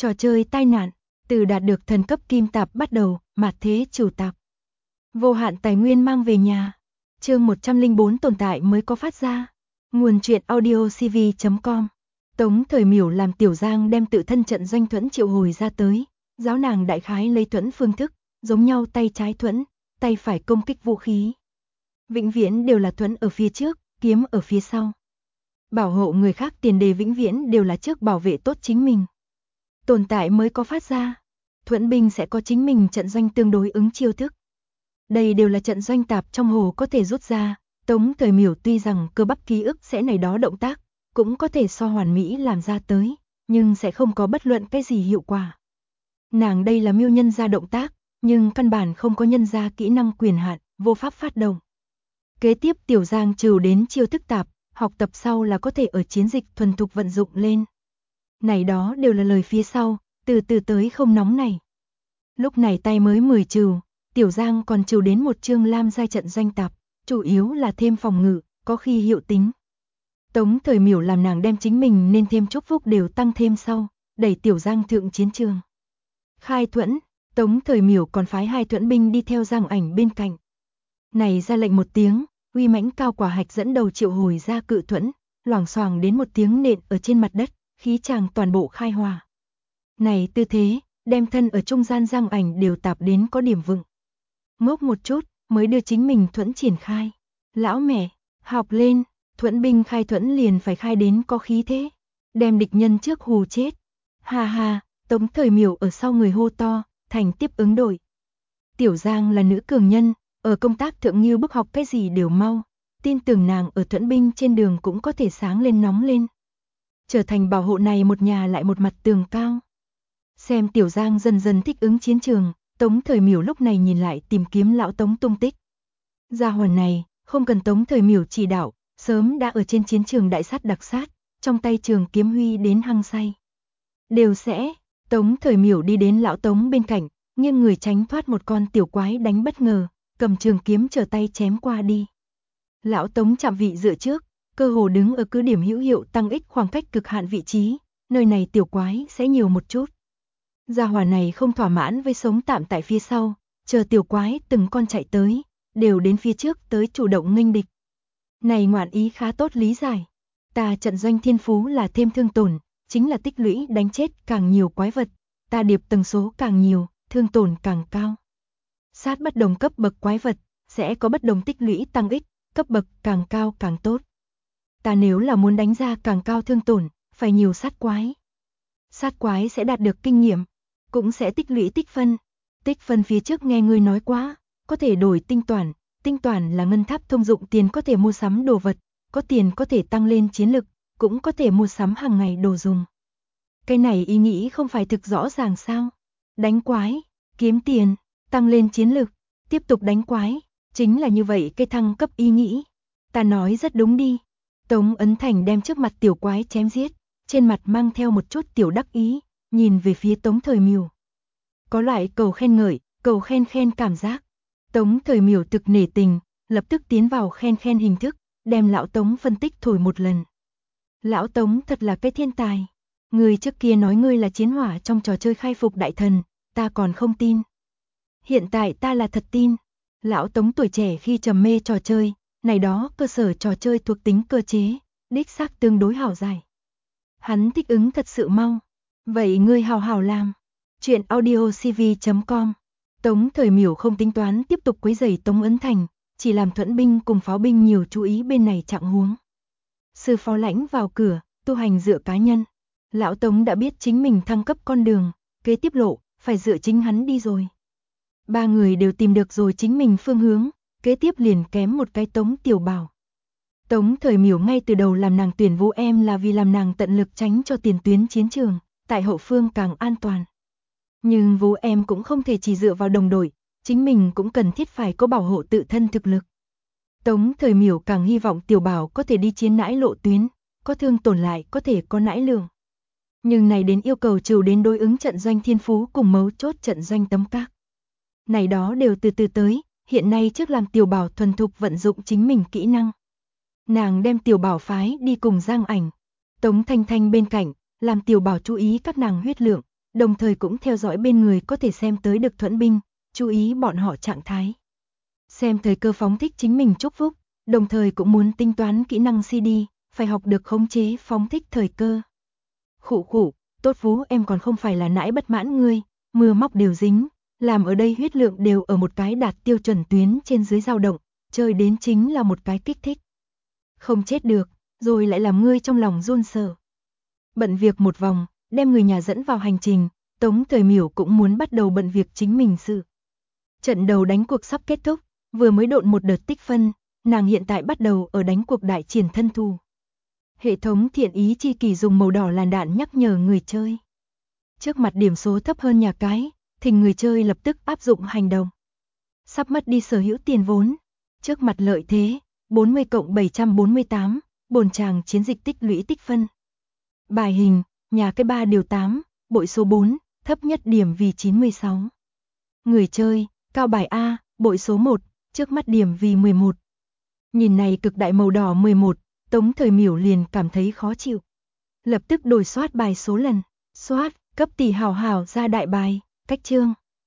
Trò chơi tai nạn, từ đạt được thần cấp kim tạp bắt đầu, mạt thế chủ tạp. Vô hạn tài nguyên mang về nhà. Chương 104 tồn tại mới có phát ra. Nguồn truyện audio cv.com. Tống Thời Miểu làm Tiểu Giang đem tự thân trận doanh thuẫn triệu hồi ra tới, giáo nàng đại khái lấy thuẫn phương thức, giống nhau tay trái thuẫn, tay phải công kích vũ khí. Vĩnh viễn đều là thuẫn ở phía trước, kiếm ở phía sau. Bảo hộ người khác tiền đề vĩnh viễn đều là trước bảo vệ tốt chính mình. Tồn tại mới có phát ra. Thuẫn binh sẽ có chính mình trận doanh tương đối ứng chiêu thức. Đây đều là trận doanh tạp trong hồ có thể rút ra. Tống Thời Miểu tuy rằng cơ bắp ký ức sẽ này đó động tác, cũng có thể so hoàn mỹ làm ra tới, nhưng sẽ không có bất luận cái gì hiệu quả. Nàng đây là miêu nhân ra động tác, nhưng căn bản không có nhân ra kỹ năng quyền hạn, vô pháp phát động. Kế tiếp Tiểu Giang trừ đến chiêu thức tạp, học tập sau là có thể ở chiến dịch thuần thục vận dụng lên. Này đó đều là lời phía sau, từ từ tới không nóng này. Lúc này tay mới 10 trừ, Tiểu Giang còn trừ đến một chương lam giai trận doanh tạp, chủ yếu là thêm phòng ngự, có khi hiệu tính. Tống Thời Miểu làm nàng đem chính mình nên thêm chúc phúc đều tăng thêm sau, đẩy Tiểu Giang thượng chiến trường. Khai thuẫn, Tống Thời Miểu còn phái 2 thuẫn binh đi theo Giang Ảnh bên cạnh. Này ra lệnh một tiếng, uy mãnh cao quả hạch dẫn đầu triệu hồi ra cự thuẫn, loảng xoảng đến một tiếng nện ở trên mặt đất, khí chàng toàn bộ khai hòa. Này tư thế, đem thân ở trung gian Giang Ảnh đều tạp đến có điểm vững. Ngốc một chút, mới đưa chính mình thuẫn triển khai. Lão mẹ, học lên, thuẫn binh khai thuẫn liền phải khai đến có khí thế, đem địch nhân trước hù chết. Ha ha, Tống Thời Miểu ở sau người hô to, thành tiếp ứng đội. Tiểu Giang là nữ cường nhân, ở công tác thượng như bức học cái gì đều mau, tin tưởng nàng ở thuẫn binh trên đường cũng có thể sáng lên nóng lên. Trở thành bảo hộ này một nhà lại một mặt tường cao. Xem Tiểu Giang dần dần thích ứng chiến trường, Tống Thời Miểu lúc này nhìn lại tìm kiếm lão Tống tung tích. Gia hỏa này, không cần Tống Thời Miểu chỉ đạo, sớm đã ở trên chiến trường đại sát đặc sát, trong tay trường kiếm huy đến hăng say. Đều sẽ, Tống Thời Miểu đi đến lão Tống bên cạnh, nghiêng người tránh thoát một con tiểu quái đánh bất ngờ, cầm trường kiếm trở tay chém qua đi. Lão Tống chạm vị dựa trước, cơ hồ đứng ở cứ điểm hữu hiệu tăng ích khoảng cách cực hạn vị trí, nơi này tiểu quái sẽ nhiều một chút. Gia hỏa này không thỏa mãn với sống tạm tại phía sau, chờ tiểu quái từng con chạy tới, đều đến phía trước tới chủ động nghênh địch. Này ngoạn ý khá tốt lý giải. Ta trận doanh thiên phú là thêm thương tổn, chính là tích lũy đánh chết càng nhiều quái vật, ta điệp tầng số càng nhiều, thương tổn càng cao. Sát bất đồng cấp bậc quái vật, sẽ có bất đồng tích lũy tăng ích, cấp bậc càng cao càng tốt. Ta nếu là muốn đánh ra càng cao thương tổn, phải nhiều sát quái. Sát quái sẽ đạt được kinh nghiệm, cũng sẽ tích lũy tích phân. Tích phân phía trước nghe người nói quá, có thể đổi tinh toản là ngân tháp thông dụng tiền có thể mua sắm đồ vật, có tiền có thể tăng lên chiến lực, cũng có thể mua sắm hàng ngày đồ dùng. Cái này ý nghĩ không phải thực rõ ràng sao? Đánh quái, kiếm tiền, tăng lên chiến lực, tiếp tục đánh quái, chính là như vậy cái thăng cấp ý nghĩ. Ta nói rất đúng đi. Tống Ấn Thành đem trước mặt tiểu quái chém giết, trên mặt mang theo một chút tiểu đắc ý, nhìn về phía Tống Thời Miểu. Có loại cầu khen ngợi, cầu khen cảm giác. Tống Thời Miểu thực nể tình, lập tức tiến vào khen hình thức, đem lão Tống phân tích thổi một lần. Lão Tống thật là cái thiên tài. Người trước kia nói ngươi là chiến hỏa trong trò chơi khai phục đại thần, ta còn không tin. Hiện tại ta là thật tin. Lão Tống tuổi trẻ khi trầm mê trò chơi, này đó cơ sở trò chơi thuộc tính cơ chế, đích xác tương đối hảo giải. Hắn thích ứng thật sự mau. Vậy ngươi hào hào làm. Chuyện audio cv.com. Tống Thời Miểu không tính toán tiếp tục quấy rầy Tống Ấn Thành, chỉ làm thuẫn binh cùng pháo binh nhiều chú ý bên này trạng huống. Sư phó lãnh vào cửa, tu hành dựa cá nhân. Lão Tống đã biết chính mình thăng cấp con đường, kế tiếp lộ, phải dựa chính hắn đi rồi. 3 người đều tìm được rồi chính mình phương hướng, kế tiếp liền kém một cái Tống Tiểu Bảo. Tống Thời Miểu ngay từ đầu làm nàng tuyển Vũ Em là vì làm nàng tận lực tránh cho tiền tuyến chiến trường, tại hậu phương càng an toàn. Nhưng Vũ Em cũng không thể chỉ dựa vào đồng đội, chính mình cũng cần thiết phải có bảo hộ tự thân thực lực. Tống Thời Miểu càng hy vọng Tiểu Bảo có thể đi chiến nãi lộ tuyến, có thương tổn lại có thể có nãi lượng. Nhưng này đến yêu cầu trừ đến đối ứng trận doanh thiên phú cùng mấu chốt trận doanh tấm các. Này đó đều từ từ tới, hiện nay trước làm Tiểu Bảo thuần thục vận dụng chính mình kỹ năng. Nàng đem Tiểu Bảo phái đi cùng Giang Ảnh, Tống Thanh Thanh bên cạnh, làm Tiểu Bảo chú ý các nàng huyết lượng, đồng thời cũng theo dõi bên người có thể xem tới được Thuẫn binh, chú ý bọn họ trạng thái. Xem thời cơ phóng thích chính mình chúc phúc, đồng thời cũng muốn tính toán kỹ năng CD, phải học được khống chế phóng thích thời cơ. Khụ khụ, tốt Vũ, em còn không phải là nãi bất mãn ngươi, mưa móc đều dính, làm ở đây huyết lượng đều ở một cái đạt tiêu chuẩn tuyến trên dưới dao động, chơi đến chính là một cái kích thích. Không chết được, rồi lại làm ngươi trong lòng run sợ. Bận việc một vòng, đem người nhà dẫn vào hành trình, Tống Thời Miểu cũng muốn bắt đầu bận việc chính mình sự. Trận đầu đánh cuộc sắp kết thúc, vừa mới độn một đợt tích phân, nàng hiện tại bắt đầu ở đánh cuộc đại triển thân thủ. Hệ thống thiện ý chi kỳ dùng màu đỏ làn đạn nhắc nhở người chơi. Trước mặt điểm số thấp hơn nhà cái, thỉnh người chơi lập tức áp dụng hành động. Sắp mất đi sở hữu tiền vốn. Trước mặt lợi thế, 40+748, bồn chàng chiến dịch tích lũy tích phân. Bài hình, nhà cái 3 điều 8, bội số 4, thấp nhất điểm vì 96. Người chơi, cao bài A, bội số 1, trước mắt điểm vì 11. Nhìn này cực đại màu đỏ 11, Tống Thời Miểu liền cảm thấy khó chịu. Lập tức đổi soát bài số lần, soát, cấp tỷ hảo hảo ra đại bài, cách chương.